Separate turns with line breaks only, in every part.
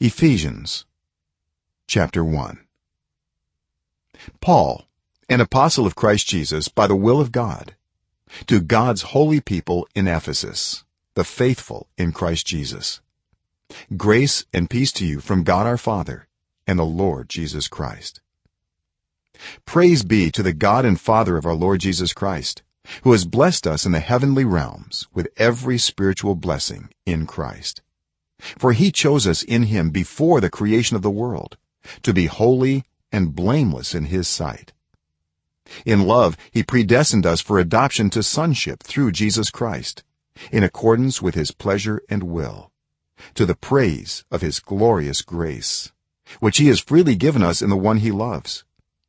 Ephesians chapter 1. Paul, an apostle of Christ Jesus by the will of God, to God's holy people in Ephesus, the faithful in Christ Jesus. Grace and peace to you from God our Father and the Lord Jesus Christ. Praise be to the God and Father of our Lord Jesus Christ, who has blessed us in the heavenly realms with every spiritual blessing in Christ. For he chose us in him before the creation of the world, to be holy and blameless in his sight. In love he predestined us for adoption to sonship through Jesus Christ, in accordance with his pleasure and will, to the praise of his glorious grace, which he has freely given us in the one he loves.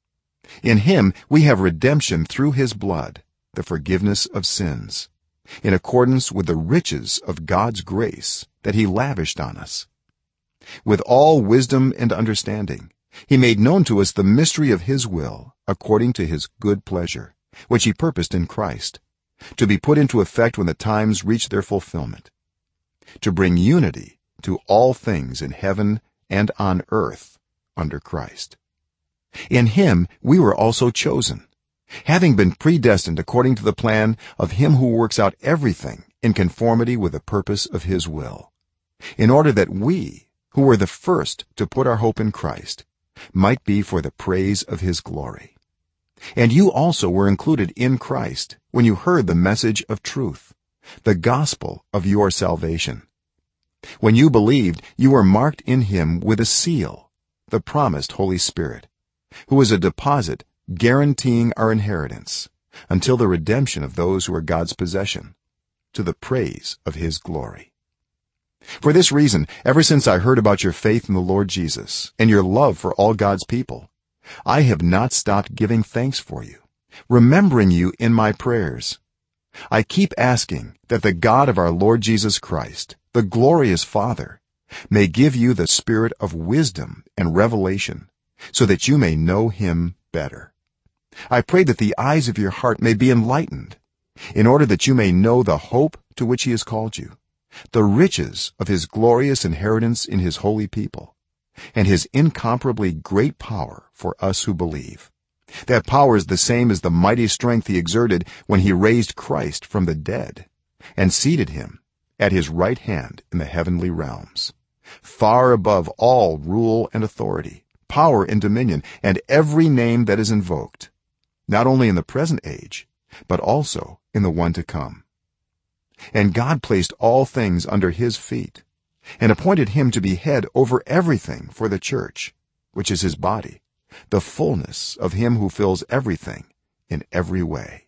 In him we have redemption through his blood, the forgiveness of sins, in accordance with the riches of God's grace that he lavished on us. With all wisdom and understanding he made known to us the mystery of his will according to his good pleasure, which he purposed in Christ, to be put into effect when the times reach their fulfillment, to bring unity to all things in heaven and on earth under Christ. In him we were also chosen, having been predestined according to the plan of him who works out everything in conformity with the purpose of his will, in order that we, who were the first to put our hope in Christ, might be for the praise of his glory. And you also were included in Christ when you heard the message of truth, the gospel of your salvation. When you believed, you were marked in him with a seal, the promised Holy Spirit, who is a deposit guaranteeing our inheritance until the redemption of those who are God's possession, to the praise of his glory. For this reason, ever since I heard about your faith in the Lord Jesus and your love for all God's people, I have not stopped giving thanks for you, remembering you in my prayers. I keep asking that the God of our Lord Jesus Christ, the glorious Father, may give you the spirit of wisdom and revelation, so that you may know him better. I pray that the eyes of your heart may be enlightened, in order that you may know the hope to which he has called you, the riches of his glorious inheritance in his holy people, and his incomparably great power for us who believe. That power is the same as the mighty strength he exerted when he raised Christ from the dead and seated him at his right hand in the heavenly realms, far above all rule and authority, power and dominion, and every name that is invoked, not only in the present age but also in the one to come. And God placed all things under his feet and appointed him to be head over everything for the church, which is his body, the fullness of him who fills everything in every way.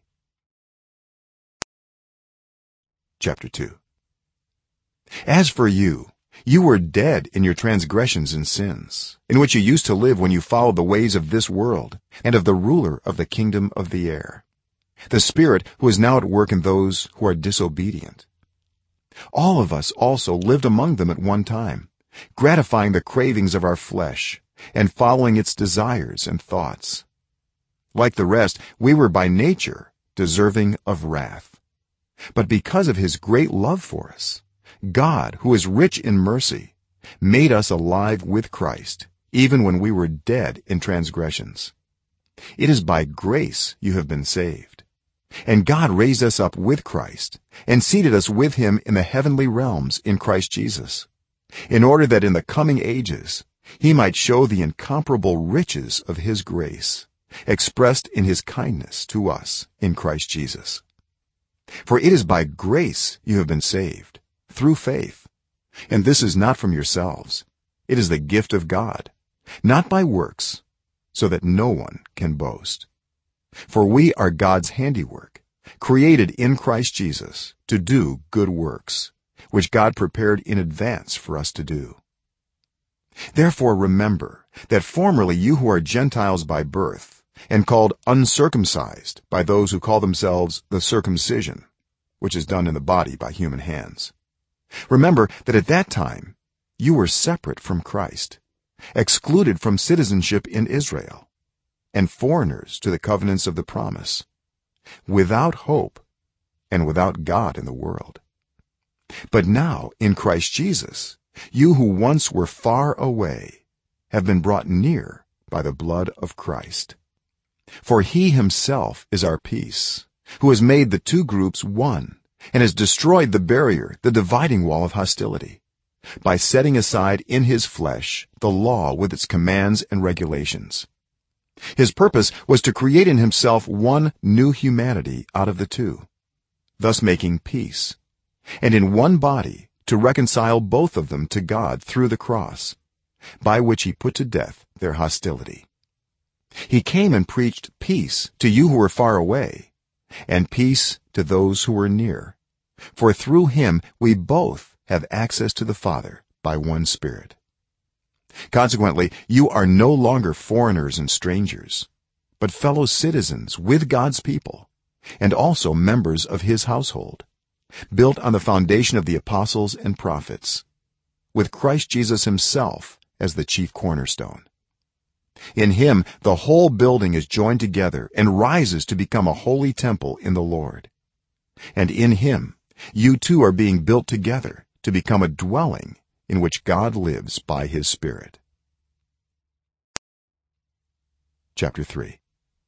Chapter 2. As for you, you were dead in your transgressions and sins, in which you used to live when you followed the ways of this world and of the ruler of the kingdom of the air, the spirit who is now at work in those who are disobedient. All of us also lived among them at one time, gratifying the cravings of our flesh and following its desires and thoughts. Like the rest, we were by nature deserving of wrath. But because of his great love for us, God, who is rich in mercy, made us alive with Christ, even when we were dead in transgressions. It is by grace you have been saved. And God raised us up with Christ and seated us with him in the heavenly realms in Christ Jesus, in order that in the coming ages he might show the incomparable riches of his grace, expressed in his kindness to us in Christ Jesus. For it is by grace you have been saved, through faith, and this is not from yourselves. It is the gift of God, not by works, so that no one can boast. For we are God's handiwork, created in Christ Jesus to do good works, which God prepared in advance for us to do. Therefore remember that formerly you who are Gentiles by birth and called uncircumcised by those who call themselves the circumcision, which is done in the body by human hands, remember that at that time you were separate from Christ, excluded from citizenship in Israel, and foreigners to the covenants of the promise, without hope and without God in the world. But now in Christ Jesus you who once were far away have been brought near by the blood of Christ. For he himself is our peace, who has made the two groups one and has destroyed the barrier, the dividing wall of hostility, by setting aside in his flesh the law with its commands and regulations. His purpose was to create in himself one new humanity out of the two, thus making peace, and in one body to reconcile both of them to God through the cross, by which he put to death their hostility. He came and preached peace to you who were far away, and peace to those who were near, for through him we both have access to the Father by one Spirit. Consequently, you are no longer foreigners and strangers, but fellow citizens with God's people, and also members of his household, built on the foundation of the apostles and prophets, with Christ Jesus himself as the chief cornerstone. In him the whole building is joined together and rises to become a holy temple in the Lord. And in him you too are being built together to become a dwelling in which God lives by his Spirit. Chapter 3.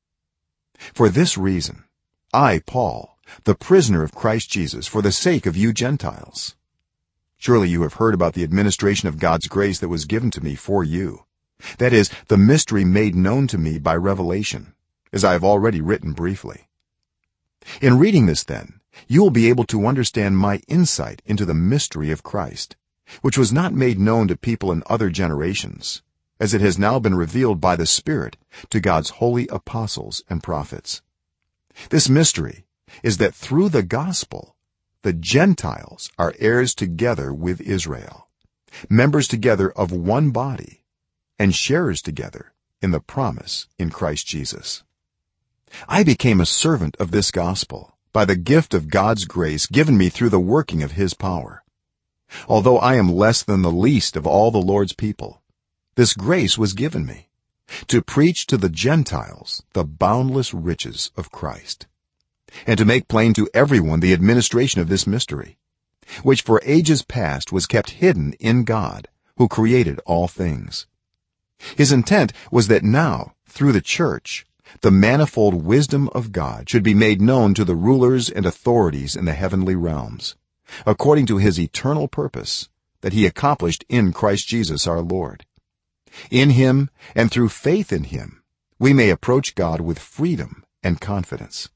For this reason I, Paul, the prisoner of Christ Jesus, for the sake of you Gentiles. Surely you have heard about the administration of God's grace that was given to me for you, that is, the mystery made known to me by revelation, as I have already written briefly. In reading this, then, you will be able to understand my insight into the mystery of Christ, which was not made known to people in other generations, as it has now been revealed by the Spirit to God's holy apostles and prophets. This mystery is that through the gospel the Gentiles are heirs together with Israel, members together of one body, and sharers together in the promise in Christ Jesus. I became a servant of this gospel by the gift of God's grace given me through the working of his power. Although I am less than the least of all the Lord's people, this grace was given me to preach to the Gentiles the boundless riches of Christ, and to make plain to everyone the administration of this mystery, which for ages past was kept hidden in God, who created all things. His intent was that now, through the church, the manifold wisdom of God should be made known to the rulers and authorities in the heavenly realms, according to his eternal purpose that he accomplished in Christ Jesus our Lord. In him and through faith in him we may approach God with freedom and confidence.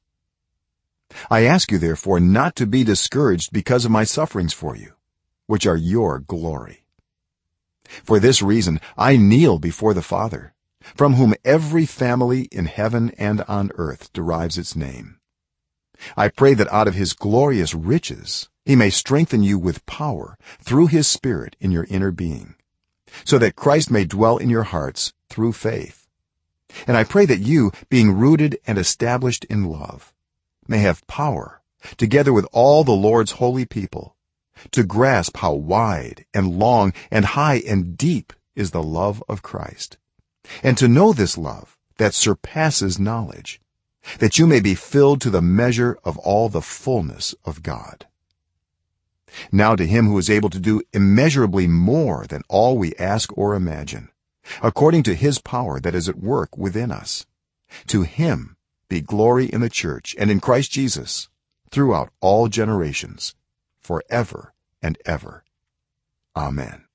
I ask you therefore not to be discouraged because of my sufferings for you, which are your glory. For this reason I kneel before the Father, from whom every family in heaven and on earth derives its name. I pray that out of his glorious riches he may strengthen you with power through his Spirit in your inner being, so that Christ may dwell in your hearts through faith. And I pray that you, being rooted and established in love, may have power, together with all the Lord's holy people, to grasp how wide and long and high and deep is the love of Christ, and to know this love that surpasses knowledge, that you may be filled to the measure of all the fullness of God. Now to him who is able to do immeasurably more than all we ask or imagine, according to his power that is at work within us, to him be glory in the church and in Christ Jesus throughout all generations, forever and ever. Amen.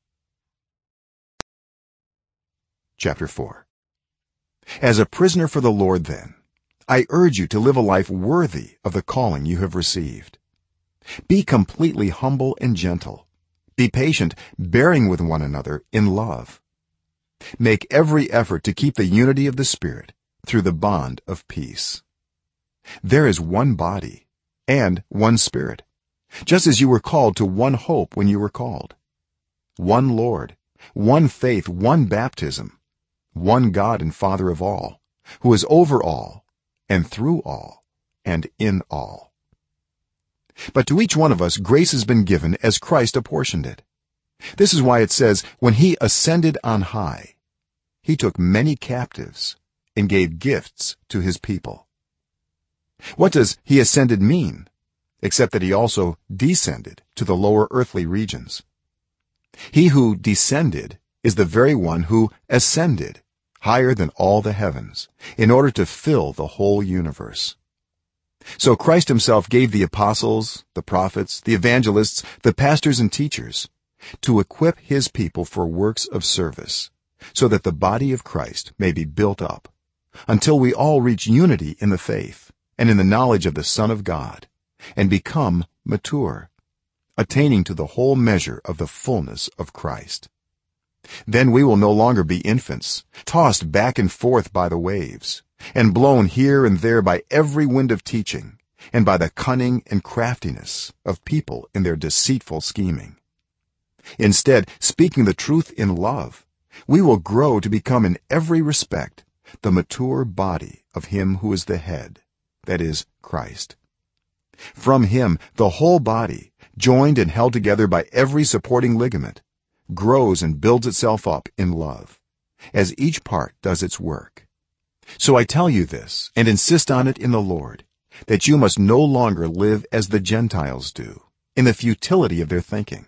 Chapter 4. As a prisoner for the Lord, then, I urge you to live a life worthy of the calling you have received. Be completely humble and gentle. Be patient, bearing with one another in love. Make every effort to keep the unity of the Spirit through the bond of peace. There is one body and one Spirit, just as you were called to one hope when you were called. One Lord, one faith, one baptism, one God and Father of all, who is over all and through all and in all. But to each one of us grace has been given as Christ apportioned it. This is why it says, when he ascended on high, he took many captives and gave gifts to his people. What does he ascended mean, except that he also descended to the lower earthly regions? he who descended is the very one who ascended higher than all the heavens in order to fill the whole universe. So Christ himself gave the apostles, the prophets, the evangelists, the pastors and teachers to equip his people for works of service, so that the body of Christ may be built up until we all reach unity in the faith and in the knowledge of the Son of God and become mature, attaining to the whole measure of the fullness of Christ. Then we will no longer be infants, tossed back and forth by the waves and blown here and there by every wind of teaching and by the cunning and craftiness of people in their deceitful scheming. Instead, speaking the truth in love, we will grow to become in every respect the mature body of him who is the head, that is, Christ. From him the whole body, joined and held together by every supporting ligament, grows and builds itself up in love, as each part does its work. So I tell you this and insist on it in the Lord, that you must no longer live as the Gentiles do, in the futility of their thinking.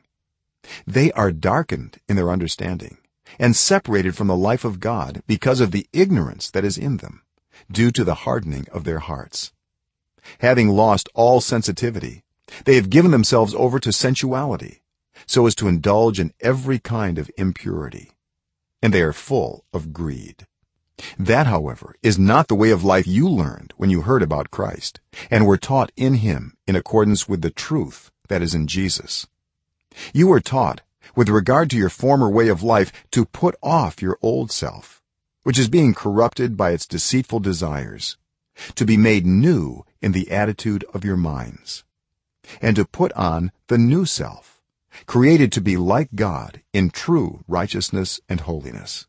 They are darkened in their understanding and separated from the life of God because of the ignorance that is in them, due to the hardening of their hearts. Having lost all sensitivity, they have given themselves over to sensuality, so as to indulge in every kind of impurity, and they are full of greed. That, however, is not the way of life you learned when you heard about Christ and were taught in him in accordance with the truth that is in Jesus. You were taught, with regard to your former way of life, to put off your old self, which is being corrupted by its deceitful desires, to be made new in the attitude of your minds, and to put on the new self, created to be like God in true righteousness and holiness.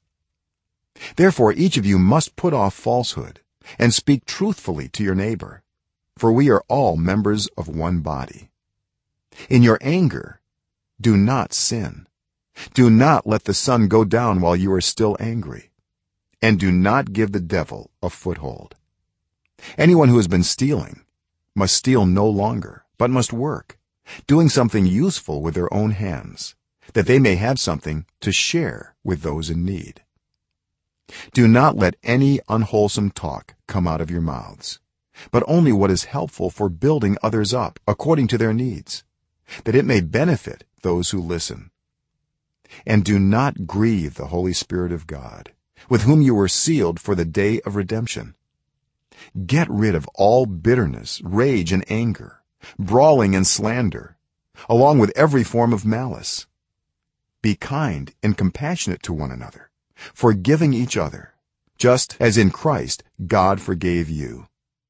Therefore each of you must put off falsehood and speak truthfully to your neighbor, for we are all members of one body. In your anger do not sin. Do not let the sun go down while you are still angry, and do not give the devil a foothold. Anyone who has been stealing must steal no longer, but must work, doing something useful with their own hands, that they may have something to share with those in need. Do not let any unwholesome talk come out of your mouths, but only what is helpful for building others up according to their needs, that it may benefit those who listen. And do not grieve the Holy Spirit of God, with whom you were sealed for the day of redemption. Get rid of all bitterness, rage and anger, brawling and slander, along with every form of malice. Be kind and compassionate to one another, forgiving each other, just as in Christ God forgave you.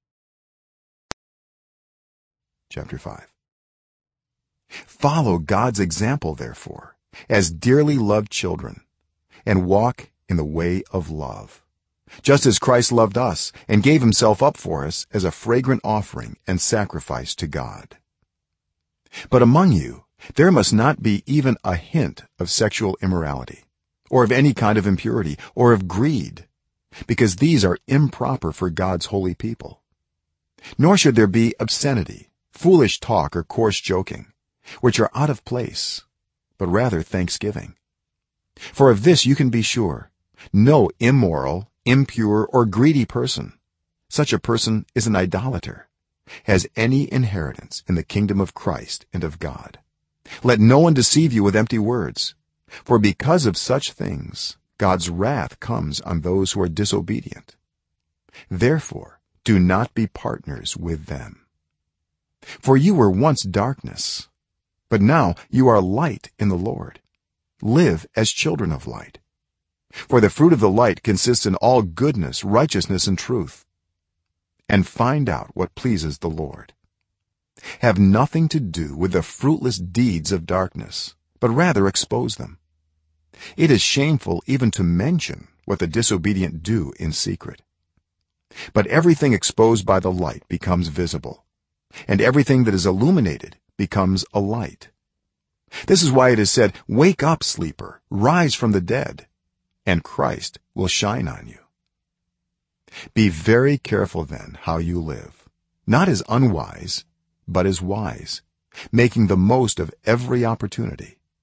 Chapter 5. Follow God's example, therefore, as dearly loved children, and walk in the way of love, just as Christ loved us and gave himself up for us as a fragrant offering and sacrifice to God. But among you there must not be even a hint of sexual immorality, or of any kind of impurity, or of greed, because these are improper for God's holy people. Nor should there be obscenity, foolish talk or coarse joking, which are out of place, but rather thanksgiving. For of this you can be sure, no immoral, impure or greedy person, such a person is an idolater, has any inheritance in the kingdom of Christ and of God. Let no one deceive you with empty words, for because of such things God's wrath comes on those who are disobedient. Therefore do not be partners with them. For you were once darkness, but now you are light in the Lord. Live as children of light. For the fruit of the light consists in all goodness, righteousness and truth. And find out what pleases the Lord. Have nothing to do with the fruitless deeds of darkness, but rather expose them. It is shameful even to mention what the disobedient do in secret. But everything exposed by the light becomes visible, and everything that is illuminated becomes a light. This is why it is said, "Wake up, sleeper, rise from the dead, and Christ will shine on you." Be very careful then how you live, not as unwise, but as wise, making the most of every opportunity,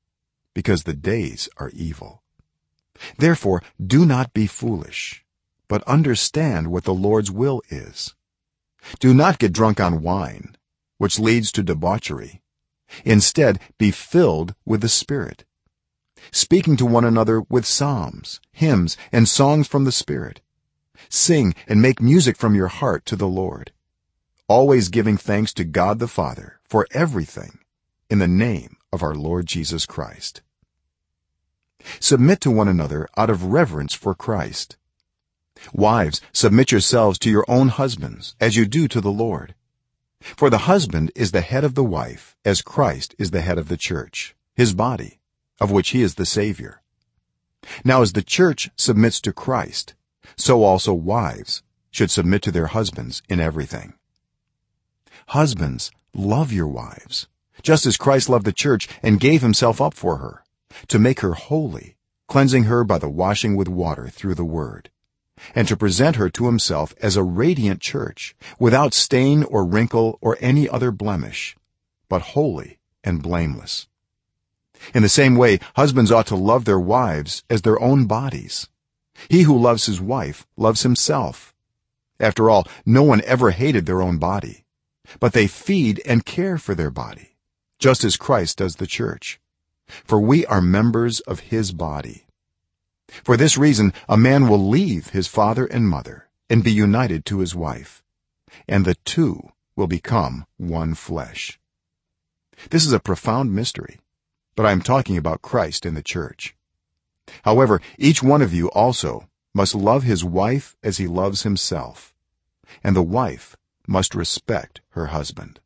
because the days are evil. Therefore do not be foolish, but understand what the Lord's will is. Do not get drunk on wine, which leads to debauchery. Instead, be filled with the Spirit, speaking to one another with psalms, hymns, and songs from the Spirit. Sing and make music from your heart to the Lord, always giving thanks to God the Father for everything in the name of our Lord Jesus Christ. Submit to one another out of reverence for Christ. Wives, submit yourselves to your own husbands as you do to the Lord. For the husband is the head of the wife, as Christ is the head of the church, his body, of which he is the Savior. Now as the church submits to Christ, so also wives should submit to their husbands in everything. Husbands, love your wives, just as Christ loved the church and gave himself up for her, to make her holy, cleansing her by the washing with water through the word, and to present her to himself as a radiant church, without stain or wrinkle or any other blemish, but holy and blameless. In the same way, husbands ought to love their wives as their own bodies. He who loves his wife loves himself. After all, no one ever hated their own body, but they feed and care for their body, just as Christ does the church. For we are members of his body. For this reason a man will leave his father and mother and be united to his wife, and the two will become one flesh. This is a profound mystery, but I am talking about Christ in the church. However, each one of you also must love his wife as he loves himself, and the wife must respect her husband.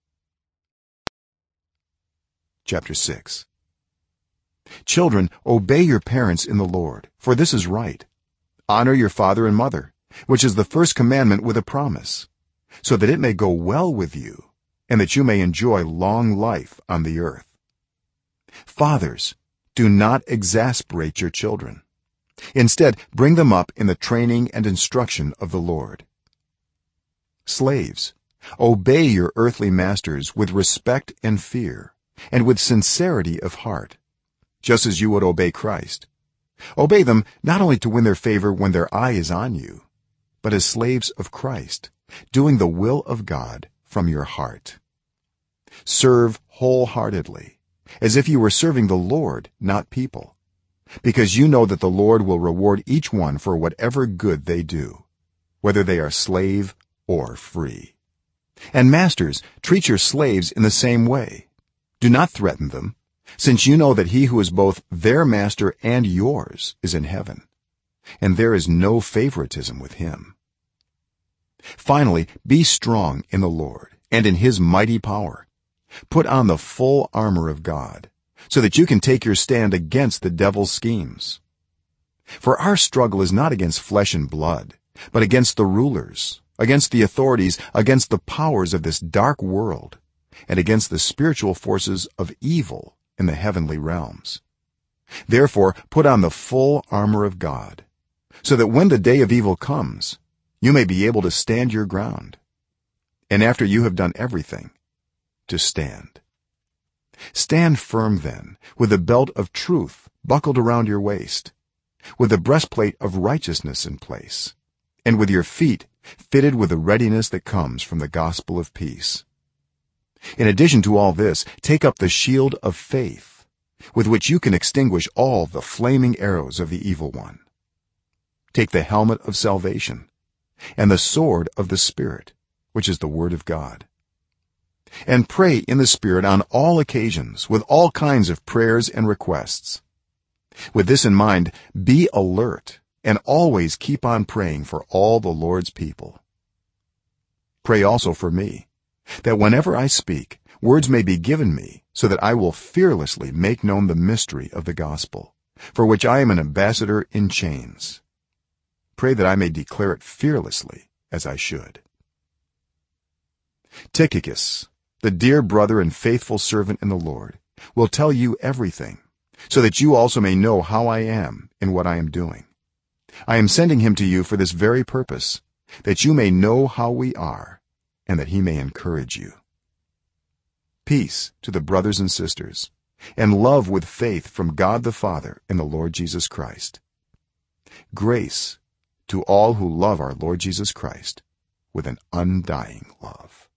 Chapter 6. Children, obey your parents in the Lord, for this is right. Honor your father and mother, which is the first commandment with a promise, so that it may go well with you and that you may enjoy long life on the earth. Fathers, do not exasperate your children. Instead, bring them up in the training and instruction of the Lord. Slaves, obey your earthly masters with respect and fear, and with sincerity of heart, just as you would obey Christ. Obey them not only to win their favor when their eye is on you, but as slaves of Christ, doing the will of God from your heart. Serve wholeheartedly, as if you were serving the Lord, not people, because you know that the Lord will reward each one for whatever good they do, whether they are slave or free. And masters, treat your slaves in the same way. Do not threaten them, since you know that he who is both their master and yours is in heaven, and there is no favoritism with him. Finally, be strong in the Lord and in his mighty power. Put on the full armor of God, so that you can take your stand against the devil's schemes. For our struggle is not against flesh and blood, but against the rulers, against the authorities, against the powers of this dark world, and against the spiritual forces of evil in the heavenly realms. Therefore put on the full armor of God, so that when the day of evil comes, you may be able to stand your ground, and after you have done everything, to stand. Stand firm then, with the belt of truth buckled around your waist, with the breastplate of righteousness in place, and with your feet fitted with the readiness that comes from the gospel of peace. In addition to all this, take up the shield of faith, with which you can extinguish all the flaming arrows of the evil one. Take the helmet of salvation and the sword of the Spirit, which is the word of God. And pray in the Spirit on all occasions with all kinds of prayers and requests. With this in mind, be alert and always keep on praying for all the Lord's people. Pray also for me, that whenever I speak, words may be given me, so that I will fearlessly make known the mystery of the gospel, for which I am an ambassador in chains. Pray that I may declare it fearlessly as I should. Tychicus, the dear brother and faithful servant in the Lord, will tell you everything, so that you also may know how I am in what I am doing. I am sending him to you for this very purpose, that you may know how we are, and that he may encourage you. Peace to the brothers and sisters, and love with faith from god the Father and the Lord Jesus Christ. Grace to all who love our Lord Jesus Christ with an undying love.